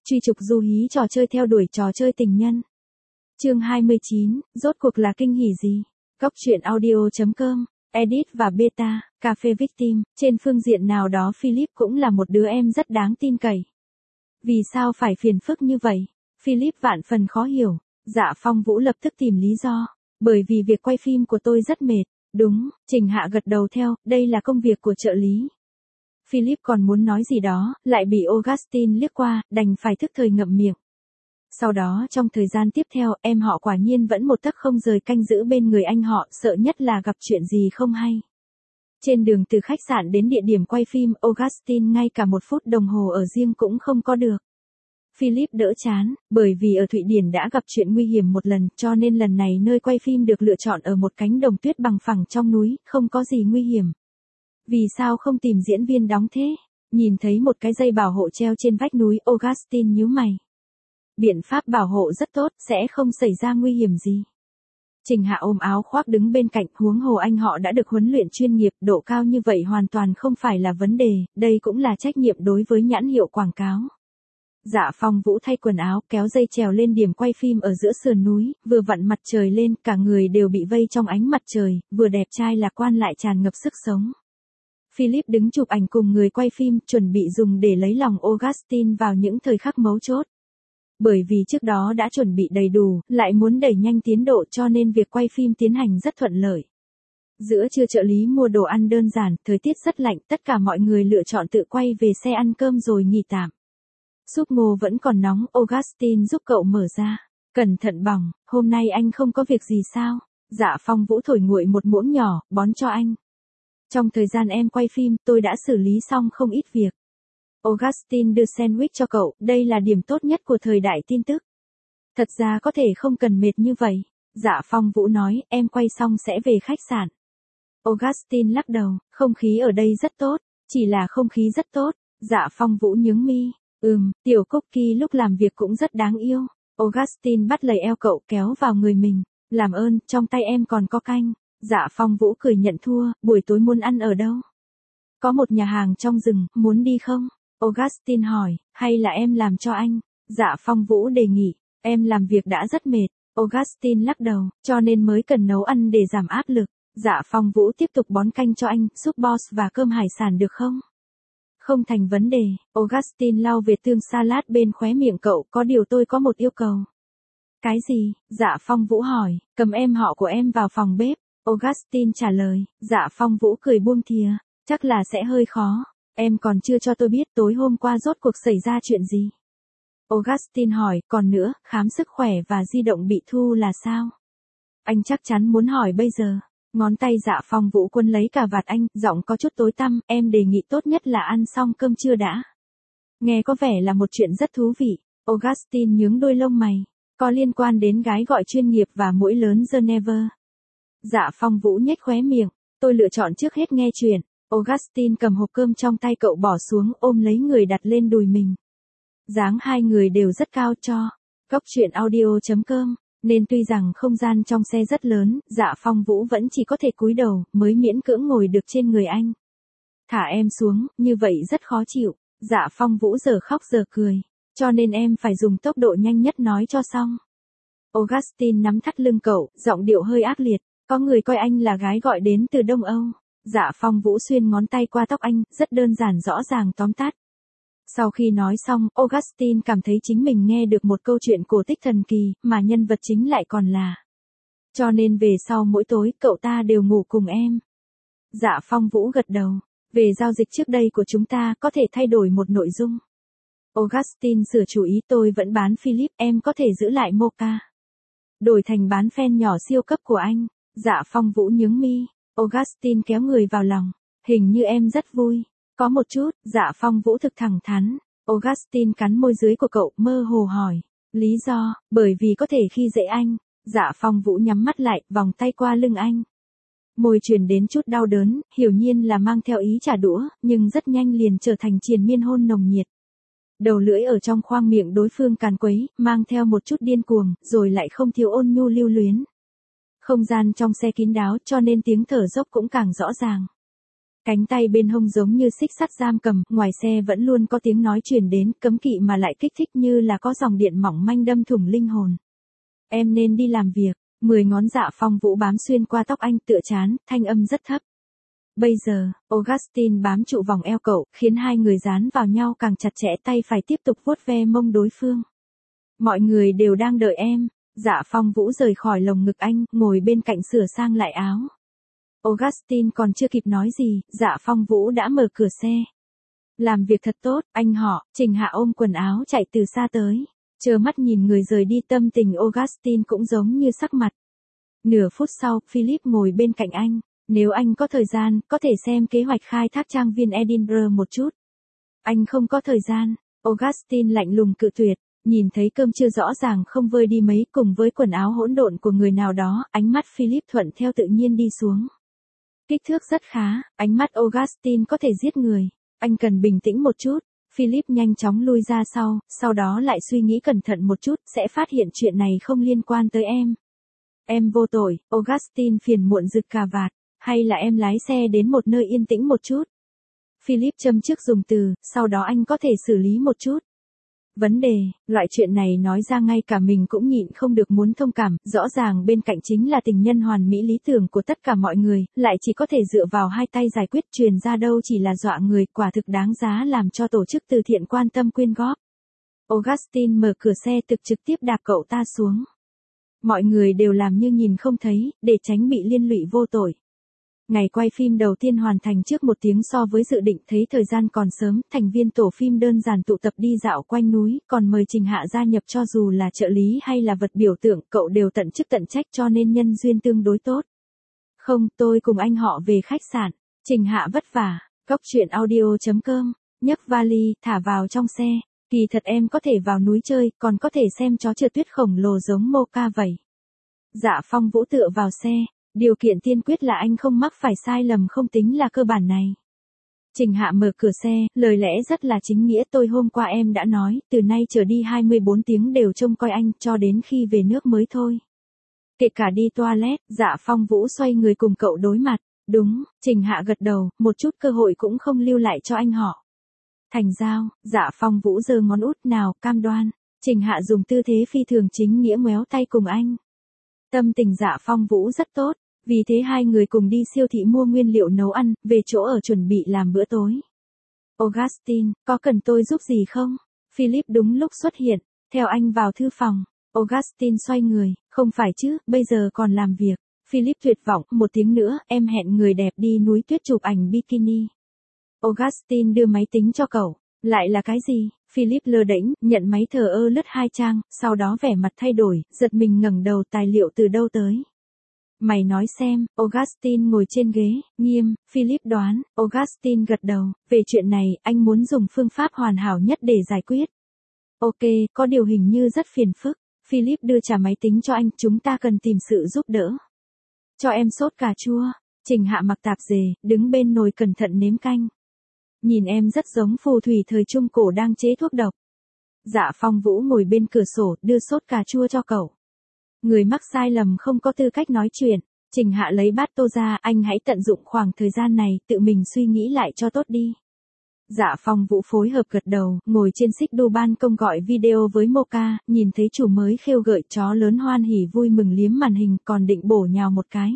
Truy trục du hí trò chơi theo đuổi trò chơi tình nhân. Chương 29, rốt cuộc là kinh hỉ gì? Góc truyện audio.com, edit và beta, Cafe Victim, trên phương diện nào đó Philip cũng là một đứa em rất đáng tin cậy. Vì sao phải phiền phức như vậy? Philip vạn phần khó hiểu. Dạ Phong Vũ lập tức tìm lý do. Bởi vì việc quay phim của tôi rất mệt. Đúng, Trình Hạ gật đầu theo, đây là công việc của trợ lý. Philip còn muốn nói gì đó, lại bị Augustine liếc qua, đành phải thức thời ngậm miệng. Sau đó trong thời gian tiếp theo, em họ quả nhiên vẫn một tấc không rời canh giữ bên người anh họ, sợ nhất là gặp chuyện gì không hay. Trên đường từ khách sạn đến địa điểm quay phim, Augustine ngay cả 1 phút đồng hồ ở riêng cũng không có được. Philip đỡ chán, bởi vì ở Thụy Điển đã gặp chuyện nguy hiểm một lần, cho nên lần này nơi quay phim được lựa chọn ở một cánh đồng tuyết bằng phẳng trong núi, không có gì nguy hiểm. Vì sao không tìm diễn viên đóng thế? Nhìn thấy một cái dây bảo hộ treo trên vách núi, Augustine nhíu mày. Biện pháp bảo hộ rất tốt, sẽ không xảy ra nguy hiểm gì. Trình Hạ ôm áo khoác đứng bên cạnh, huống hồ anh họ đã được huấn luyện chuyên nghiệp, độ cao như vậy hoàn toàn không phải là vấn đề, đây cũng là trách nhiệm đối với nhãn hiệu quảng cáo. Dạ Phong Vũ thay quần áo, kéo dây trèo lên điểm quay phim ở giữa sườn núi, vừa vặn mặt trời lên, cả người đều bị vây trong ánh mặt trời, vừa đẹp trai lạc quan lại tràn ngập sức sống. Philip đứng chụp ảnh cùng người quay phim, chuẩn bị dùng để lấy lòng Augustine vào những thời khắc mấu chốt. Bởi vì trước đó đã chuẩn bị đầy đủ, lại muốn đẩy nhanh tiến độ cho nên việc quay phim tiến hành rất thuận lợi. Giữa trưa trợ lý mua đồ ăn đơn giản, thời tiết rất lạnh, tất cả mọi người lựa chọn tự quay về xe ăn cơm rồi nghỉ tạm. Súp ngô vẫn còn nóng, Augustine giúp cậu mở ra. Cẩn thận bỏng, hôm nay anh không có việc gì sao? Dạ Phong Vũ thổi nguội một muỗng nhỏ, bón cho anh. Trong thời gian em quay phim, tôi đã xử lý xong không ít việc. Augustine đưa sandwich cho cậu, đây là điểm tốt nhất của thời đại tin tức. Thật ra có thể không cần mệt như vậy. Dạ Phong Vũ nói, em quay xong sẽ về khách sạn. Augustine lắc đầu, không khí ở đây rất tốt, chỉ là không khí rất tốt. Dạ Phong Vũ nhướng mi, tiểu Cookie lúc làm việc cũng rất đáng yêu. Augustine bắt lấy eo cậu kéo vào người mình, làm ơn, trong tay em còn có canh. Dạ Phong Vũ cười nhận thua, buổi tối muốn ăn ở đâu? Có một nhà hàng trong rừng, muốn đi không? Augustine hỏi, hay là em làm cho anh? Dạ Phong Vũ đề nghị, em làm việc đã rất mệt. Augustine lắc đầu, cho nên mới cần nấu ăn để giảm áp lực. Dạ Phong Vũ tiếp tục bón canh cho anh, súp boss và cơm hải sản được không? Không thành vấn đề. Augustine lau về tương salad bên khóe miệng cậu, có điều tôi có một yêu cầu. Cái gì? Dạ Phong Vũ hỏi, cầm em họ của em vào phòng bếp. Augustine trả lời, Dạ Phong Vũ cười buông thìa, chắc là sẽ hơi khó. Em còn chưa cho tôi biết tối hôm qua rốt cuộc xảy ra chuyện gì. Augustine hỏi, còn nữa, khám sức khỏe và di động bị thu là sao? Anh chắc chắn muốn hỏi bây giờ. Ngón tay Dạ Phong Vũ quấn lấy cà vạt anh, giọng có chút tối tăm, em đề nghị tốt nhất là ăn xong cơm trưa đã. Nghe có vẻ là một chuyện rất thú vị. Augustine nhướng đôi lông mày, có liên quan đến gái gọi chuyên nghiệp và mũi lớn Geneva. Dạ Phong Vũ nhếch khóe miệng, tôi lựa chọn trước hết nghe chuyện. Augustine cầm hộp cơm trong tay cậu bỏ xuống, ôm lấy người đặt lên đùi mình. Dáng hai người đều rất cao cho. Góc truyện audio.com, nên tuy rằng không gian trong xe rất lớn, Dạ Phong Vũ vẫn chỉ có thể cúi đầu, mới miễn cưỡng ngồi được trên người anh. Thả em xuống, như vậy rất khó chịu. Dạ Phong Vũ giờ khóc giờ cười, cho nên em phải dùng tốc độ nhanh nhất nói cho xong. Augustine nắm thắt lưng cậu, giọng điệu hơi ác liệt, có người coi anh là gái gọi đến từ Đông Âu. Dạ Phong Vũ xuyên ngón tay qua tóc anh, rất đơn giản rõ ràng tóm tắt. Sau khi nói xong, Augustine cảm thấy chính mình nghe được một câu chuyện cổ tích thần kỳ, mà nhân vật chính lại còn là. Cho nên về sau mỗi tối, cậu ta đều ngủ cùng em. Dạ Phong Vũ gật đầu. Về giao dịch trước đây của chúng ta, có thể thay đổi một nội dung. Augustine sửa chủ ý, tôi vẫn bán Philip, em có thể giữ lại Mocha. Đổi thành bán fan nhỏ siêu cấp của anh. Dạ Phong Vũ nhướng mi. Augustine kéo người vào lòng. Hình như em rất vui. Có một chút. Dạ Phong Vũ thực thẳng thắn. Augustine cắn môi dưới của cậu, mơ hồ hỏi. Lý do, bởi vì có thể khi dễ anh. Dạ Phong Vũ nhắm mắt lại, vòng tay qua lưng anh. Môi truyền đến chút đau đớn, hiển nhiên là mang theo ý trả đũa, nhưng rất nhanh liền trở thành triền miên hôn nồng nhiệt. Đầu lưỡi ở trong khoang miệng đối phương càn quấy, mang theo một chút điên cuồng, rồi lại không thiếu ôn nhu lưu luyến. Không gian trong xe kín đáo cho nên tiếng thở dốc cũng càng rõ ràng. Cánh tay bên hông giống như xích sắt giam cầm, ngoài xe vẫn luôn có tiếng nói truyền đến, cấm kỵ mà lại kích thích như là có dòng điện mỏng manh đâm thủng linh hồn. Em nên đi làm việc. 10 ngón Dạ Phong Vũ bám xuyên qua tóc anh, tựa chán, thanh âm rất thấp. Bây giờ, Augustine bám trụ vòng eo cậu, khiến hai người dán vào nhau càng chặt chẽ, tay phải tiếp tục vuốt ve mông đối phương. Mọi người đều đang đợi em. Dạ Phong Vũ rời khỏi lồng ngực anh, ngồi bên cạnh sửa sang lại áo. Augustine còn chưa kịp nói gì, Dạ Phong Vũ đã mở cửa xe. Làm việc thật tốt, anh họ. Trình Hạ ôm quần áo chạy từ xa tới. Trơ mắt nhìn người rời đi, tâm tình Augustine cũng giống như sắc mặt. Nửa phút sau, Philip ngồi bên cạnh anh. Nếu anh có thời gian, có thể xem kế hoạch khai thác trang viên Edinburgh một chút. Anh không có thời gian. Augustine lạnh lùng cự tuyệt. Nhìn thấy cơm chưa rõ ràng không vơi đi mấy cùng với quần áo hỗn độn của người nào đó, ánh mắt Philip thuận theo tự nhiên đi xuống. Kích thước rất khá, ánh mắt Augustine có thể giết người. Anh cần bình tĩnh một chút. Philip nhanh chóng lui ra sau đó lại suy nghĩ cẩn thận một chút, sẽ phát hiện chuyện này không liên quan tới em. Em vô tội. Augustine phiền muộn giật cà vạt. Hay là em lái xe đến một nơi yên tĩnh một chút? Philip châm trước dùng từ, sau đó anh có thể xử lý một chút. Vấn đề, loại chuyện này nói ra ngay cả mình cũng nhịn không được muốn thông cảm, rõ ràng bên cạnh chính là tình nhân hoàn mỹ lý tưởng của tất cả mọi người, lại chỉ có thể dựa vào hai tay giải quyết, truyền ra đâu chỉ là dọa người, quả thực đáng giá làm cho tổ chức từ thiện quan tâm quyên góp. Augustine mở cửa xe trực tiếp đạp cậu ta xuống. Mọi người đều làm như nhìn không thấy, để tránh bị liên lụy vô tội. Ngày quay phim đầu tiên hoàn thành trước 1 tiếng so với dự định, thấy thời gian còn sớm, thành viên tổ phim đơn giản tụ tập đi dạo quanh núi, còn mời Trình Hạ gia nhập cho dù là trợ lý hay là vật biểu tượng, cậu đều tận chức tận trách cho nên nhân duyên tương đối tốt. Không, tôi cùng anh họ về khách sạn. Trình Hạ vất vả. Cóc truyện audio.com, nhấc vali, thả vào trong xe. Kỳ thật em có thể vào núi chơi, còn có thể xem chó trượt tuyết khổng lồ giống Mocha vậy. Dạ Phong Vũ tựa vào xe. Điều kiện tiên quyết là anh không mắc phải sai lầm không tính là cơ bản này. Trình Hạ mở cửa xe, lời lẽ rất là chính nghĩa, tôi hôm qua em đã nói, từ nay trở đi 24 tiếng đều trông coi anh, cho đến khi về nước mới thôi. Kể cả đi toilet. Dạ Phong Vũ xoay người cùng cậu đối mặt. Đúng. Trình Hạ gật đầu, một chút cơ hội cũng không lưu lại cho anh họ. Thành giao. Dạ Phong Vũ giơ ngón út, nào, cam đoan. Trình Hạ dùng tư thế phi thường chính nghĩa ngoéo tay cùng anh. Tâm tình Dạ Phong Vũ rất tốt. Vì thế hai người cùng đi siêu thị mua nguyên liệu nấu ăn, về chỗ ở chuẩn bị làm bữa tối. Augustine, có cần tôi giúp gì không? Philip đúng lúc xuất hiện, theo anh vào thư phòng. Augustine xoay người, không phải chứ, bây giờ còn làm việc. Philip tuyệt vọng, 1 tiếng nữa, em hẹn người đẹp đi núi tuyết chụp ảnh bikini. Augustine đưa máy tính cho cậu. Lại là cái gì? Philip lơ đễnh, nhận máy thờ ơ lướt 2 trang, sau đó vẻ mặt thay đổi, giật mình ngẩng đầu, tài liệu từ đâu tới? Mày nói xem. Augustine ngồi trên ghế, nghiêm. Philip đoán. Augustine gật đầu. Về chuyện này, anh muốn dùng phương pháp hoàn hảo nhất để giải quyết. Ok, có điều hình như rất phiền phức. Philip đưa trả máy tính cho anh, chúng ta cần tìm sự giúp đỡ. Cho em sốt cà chua. Trình Hạ mặc tạp dề, đứng bên nồi cẩn thận nếm canh. Nhìn em rất giống phù thủy thời Trung Cổ đang chế thuốc độc. Dạ Phong Vũ ngồi bên cửa sổ, đưa sốt cà chua cho cậu. Người mắc sai lầm không có tư cách nói chuyện. Trình Hạ lấy bát tô ra, anh hãy tận dụng khoảng thời gian này, tự mình suy nghĩ lại cho tốt đi. Dạ Phong Vũ phối hợp gật đầu, ngồi trên xích đu ban công gọi video với Mocha, nhìn thấy chủ mới khêu gợi, chó lớn hoan hỉ vui mừng liếm màn hình, còn định bổ nhào một cái.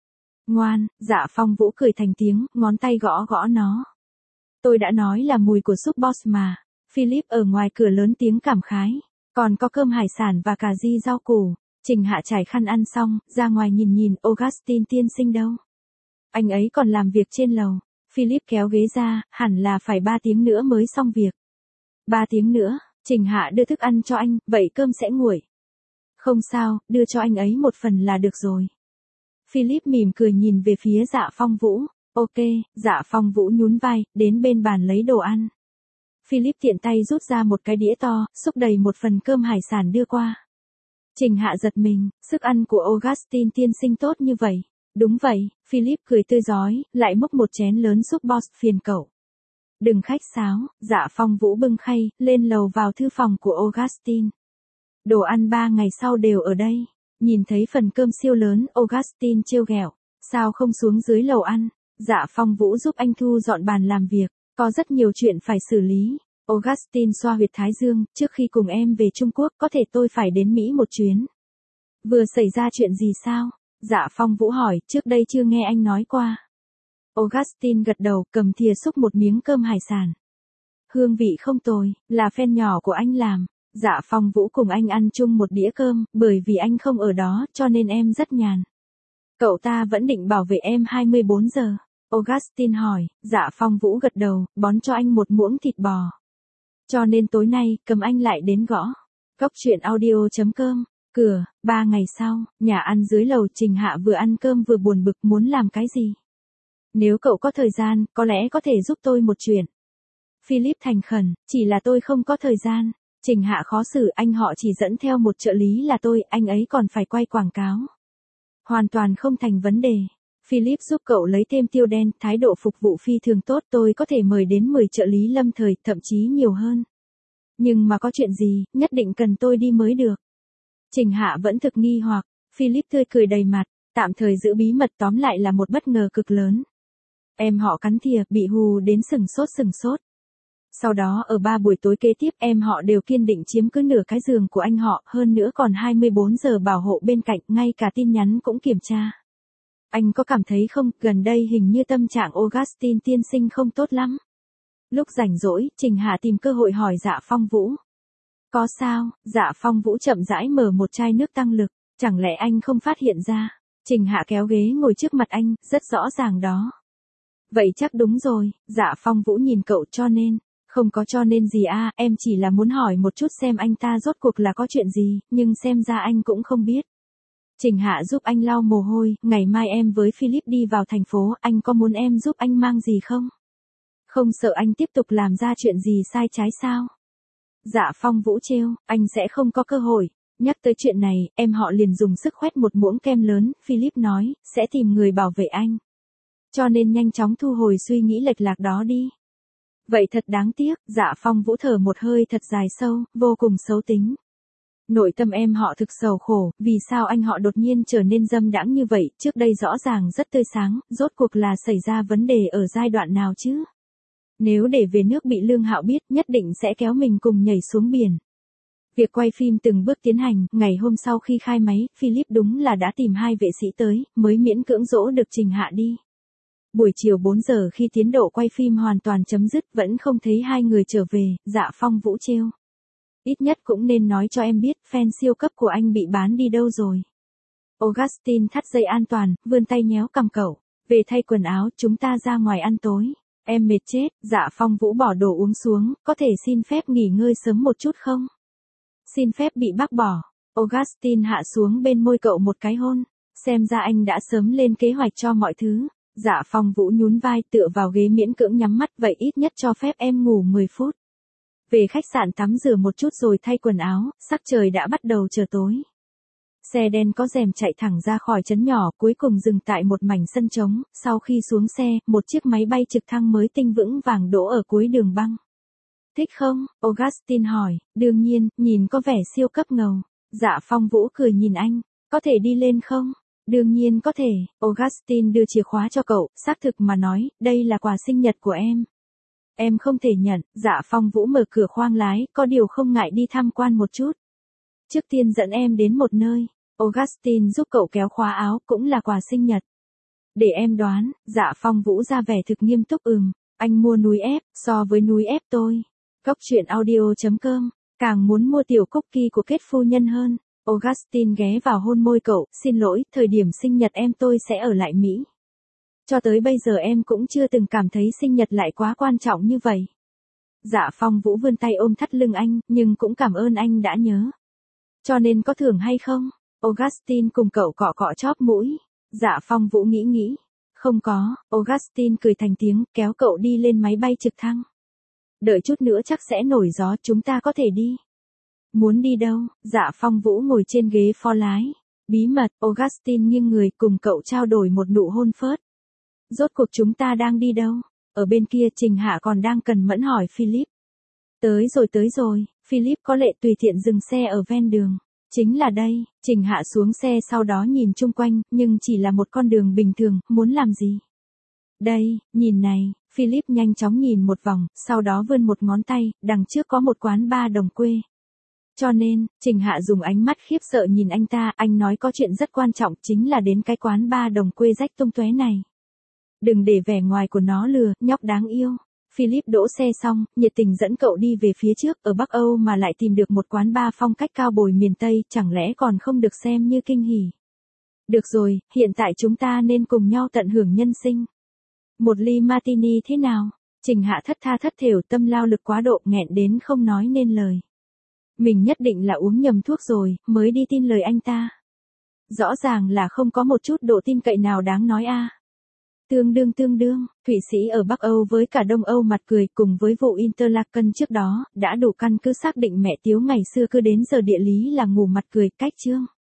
Ngoan. Dạ Phong Vũ cười thành tiếng, ngón tay gõ gõ nó. Tôi đã nói là mùi của súp boss mà. Philip ở ngoài cửa lớn tiếng cảm khái. Còn có cơm hải sản và cà ri rau củ. Trình Hạ trải khăn ăn xong, ra ngoài nhìn, Augustine tiên sinh đâu? Anh ấy còn làm việc trên lầu. Philip kéo ghế ra, hẳn là phải 3 tiếng nữa mới xong việc. 3 tiếng nữa. Trình Hạ đưa thức ăn cho anh, vậy cơm sẽ nguội. Không sao, đưa cho anh ấy một phần là được rồi. Philip mỉm cười nhìn về phía Dạ Phong Vũ. Ok. Dạ Phong Vũ nhún vai, đến bên bàn lấy đồ ăn. Philip tiện tay rút ra một cái đĩa to, xúc đầy một phần cơm hải sản đưa qua. Trình Hạ giật mình, sức ăn của Augustine tiên sinh tốt như vậy. Đúng vậy. Philip cười tươi rói, lại múc một chén lớn súp boss, phiền cậu. Đừng khách sáo. Dạ Phong Vũ bưng khay, lên lầu vào thư phòng của Augustine. Đồ ăn 3 ngày sau đều ở đây. Nhìn thấy phần cơm siêu lớn, Augustine trêu ghẹo. Sao không xuống dưới lầu ăn? Dạ Phong Vũ giúp anh thu dọn bàn làm việc, có rất nhiều chuyện phải xử lý. Augustine xoa huyệt thái dương, trước khi cùng em về Trung Quốc có thể tôi phải đến Mỹ một chuyến. Vừa xảy ra chuyện gì sao? Dạ Phong Vũ hỏi, trước đây chưa nghe anh nói qua. Augustine gật đầu, cầm thìa xúc một miếng cơm hải sản. Hương vị không tồi, là fan nhỏ của anh làm. Dạ Phong Vũ cùng anh ăn chung một đĩa cơm, bởi vì anh không ở đó, cho nên em rất nhàn. Cậu ta vẫn định bảo vệ em 24 giờ. Augustine hỏi, Dạ Phong Vũ gật đầu, bón cho anh một muỗng thịt bò. Cho nên tối nay, cầm anh lại đến gõ. Góc chuyện audio.com. Cửa, 3 ngày sau, nhà ăn dưới lầu Trình Hạ vừa ăn cơm vừa buồn bực muốn làm cái gì. Nếu cậu có thời gian, có lẽ có thể giúp tôi một chuyện. Philip thành khẩn, chỉ là tôi không có thời gian. Trình Hạ khó xử, anh họ chỉ dẫn theo một trợ lý là tôi, anh ấy còn phải quay quảng cáo. Hoàn toàn không thành vấn đề. Philip giúp cậu lấy thêm tiêu đen, thái độ phục vụ phi thường tốt, tôi có thể mời đến 10 trợ lý lâm thời, thậm chí nhiều hơn. Nhưng mà có chuyện gì, nhất định cần tôi đi mới được. Trình Hạ vẫn thực nghi hoặc, Philip tươi cười đầy mặt, tạm thời giữ bí mật, tóm lại là một bất ngờ cực lớn. Em họ cắn thìa, bị hù đến sừng sốt. Sau đó ở 3 buổi tối kế tiếp em họ đều kiên định chiếm cứ nửa cái giường của anh họ, hơn nữa còn 24 giờ bảo hộ bên cạnh, ngay cả tin nhắn cũng kiểm tra. Anh có cảm thấy không, gần đây hình như tâm trạng Augustine tiên sinh không tốt lắm. Lúc rảnh rỗi, Trình Hạ tìm cơ hội hỏi Dạ Phong Vũ. Có sao? Dạ Phong Vũ chậm rãi mở một chai nước tăng lực, chẳng lẽ anh không phát hiện ra? Trình Hạ kéo ghế ngồi trước mặt anh, rất rõ ràng đó. Vậy chắc đúng rồi, Dạ Phong Vũ nhìn cậu, cho nên. Không có cho nên gì à, em chỉ là muốn hỏi một chút xem anh ta rốt cuộc là có chuyện gì, nhưng xem ra anh cũng không biết. Trình Hạ giúp anh lau mồ hôi, ngày mai em với Philip đi vào thành phố, anh có muốn em giúp anh mang gì không? Không sợ anh tiếp tục làm ra chuyện gì sai trái sao? Dạ Phong Vũ trêu, anh sẽ không có cơ hội. Nhắc tới chuyện này, em họ liền dùng sức khoét một muỗng kem lớn, Philip nói, sẽ tìm người bảo vệ anh. Cho nên nhanh chóng thu hồi suy nghĩ lệch lạc đó đi. Vậy thật đáng tiếc, Dạ Phong Vũ thở một hơi thật dài sâu, vô cùng xấu tính. Nội tâm em họ thực sầu khổ, vì sao anh họ đột nhiên trở nên dâm đãng như vậy, trước đây rõ ràng rất tươi sáng, rốt cuộc là xảy ra vấn đề ở giai đoạn nào chứ? Nếu để về nước bị Lương Hạo biết, nhất định sẽ kéo mình cùng nhảy xuống biển. Việc quay phim từng bước tiến hành, ngày hôm sau khi khai máy, Philip đúng là đã tìm 2 vệ sĩ tới, mới miễn cưỡng dỗ được Trình Hạ đi. Buổi chiều 4 giờ khi tiến độ quay phim hoàn toàn chấm dứt, vẫn không thấy 2 người trở về, Dạ Phong Vũ trêu. Ít nhất cũng nên nói cho em biết, fan siêu cấp của anh bị bán đi đâu rồi. Augustine thắt dây an toàn, vươn tay nhéo cằm cậu. Về thay quần áo, chúng ta ra ngoài ăn tối. Em mệt chết, Dạ Phong Vũ bỏ đồ uống xuống, có thể xin phép nghỉ ngơi sớm một chút không? Xin phép bị bác bỏ. Augustine hạ xuống bên môi cậu một cái hôn. Xem ra anh đã sớm lên kế hoạch cho mọi thứ. Dạ Phong Vũ nhún vai, tựa vào ghế miễn cưỡng nhắm mắt, vậy ít nhất cho phép em ngủ 10 phút. Về khách sạn tắm rửa một chút rồi thay quần áo, sắc trời đã bắt đầu trở tối. Xe đen có rèm chạy thẳng ra khỏi trấn nhỏ, cuối cùng dừng tại một mảnh sân trống, sau khi xuống xe, một chiếc máy bay trực thăng mới tinh vững vàng đỗ ở cuối đường băng. Thích không? Augustine hỏi, đương nhiên, nhìn có vẻ siêu cấp ngầu. Dạ Phong Vũ cười nhìn anh, có thể đi lên không? Đương nhiên có thể, Augustine đưa chìa khóa cho cậu, xác thực mà nói, đây là quà sinh nhật của em. Em không thể nhận, Dạ Phong Vũ mở cửa khoang lái, có điều không ngại đi tham quan một chút. Trước tiên dẫn em đến một nơi, Augustine giúp cậu kéo khóa áo, cũng là quà sinh nhật. Để em đoán, Dạ Phong Vũ ra vẻ thực nghiêm túc anh mua núi ép, so với núi ép tôi. Góc chuyện audio.com, càng muốn mua tiểu cookie của Kết phu nhân hơn. Augustine ghé vào hôn môi cậu, xin lỗi, thời điểm sinh nhật em tôi sẽ ở lại Mỹ. Cho tới bây giờ em cũng chưa từng cảm thấy sinh nhật lại quá quan trọng như vậy. Dạ Phong Vũ vươn tay ôm thắt lưng anh, nhưng cũng cảm ơn anh đã nhớ. Cho nên có thưởng hay không? Augustine cùng cậu cọ cọ chóp mũi. Dạ Phong Vũ nghĩ. Không có, Augustine cười thành tiếng, kéo cậu đi lên máy bay trực thăng. Đợi chút nữa chắc sẽ nổi gió, chúng ta có thể đi. Muốn đi đâu? Dạ Phong Vũ ngồi trên ghế phó lái. Bí mật, Augustine nghiêng người cùng cậu trao đổi một nụ hôn phớt. Rốt cuộc chúng ta đang đi đâu? Ở bên kia Trình Hạ còn đang cần mẫn hỏi Philip. Tới rồi, Philip có lệ tùy tiện dừng xe ở ven đường. Chính là đây, Trình Hạ xuống xe sau đó nhìn chung quanh, nhưng chỉ là một con đường bình thường, muốn làm gì? Đây, nhìn này, Philip nhanh chóng nhìn một vòng, sau đó vươn một ngón tay, đằng trước có một quán bar đồng quê. Cho nên, Trình Hạ dùng ánh mắt khiếp sợ nhìn anh ta, anh nói có chuyện rất quan trọng chính là đến cái quán bar đồng quê rách tung tóe này. Đừng để vẻ ngoài của nó lừa, nhóc đáng yêu. Philip đỗ xe xong, nhiệt tình dẫn cậu đi về phía trước, ở Bắc Âu mà lại tìm được một quán bar phong cách cao bồi miền Tây, chẳng lẽ còn không được xem như kinh hỉ. Được rồi, hiện tại chúng ta nên cùng nhau tận hưởng nhân sinh. Một ly martini thế nào? Trình Hạ thất tha thất thểu, tâm lao lực quá độ, nghẹn đến không nói nên lời. Mình nhất định là uống nhầm thuốc rồi, mới đi tin lời anh ta. Rõ ràng là không có một chút độ tin cậy nào đáng nói a. Tương đương, Thụy Sĩ ở Bắc Âu với cả Đông Âu mặt cười, cùng với vụ Interlaken trước đó, đã đủ căn cứ xác định mẹ Tiếu ngày xưa cứ đến giờ địa lý là ngủ mặt cười, cách chương.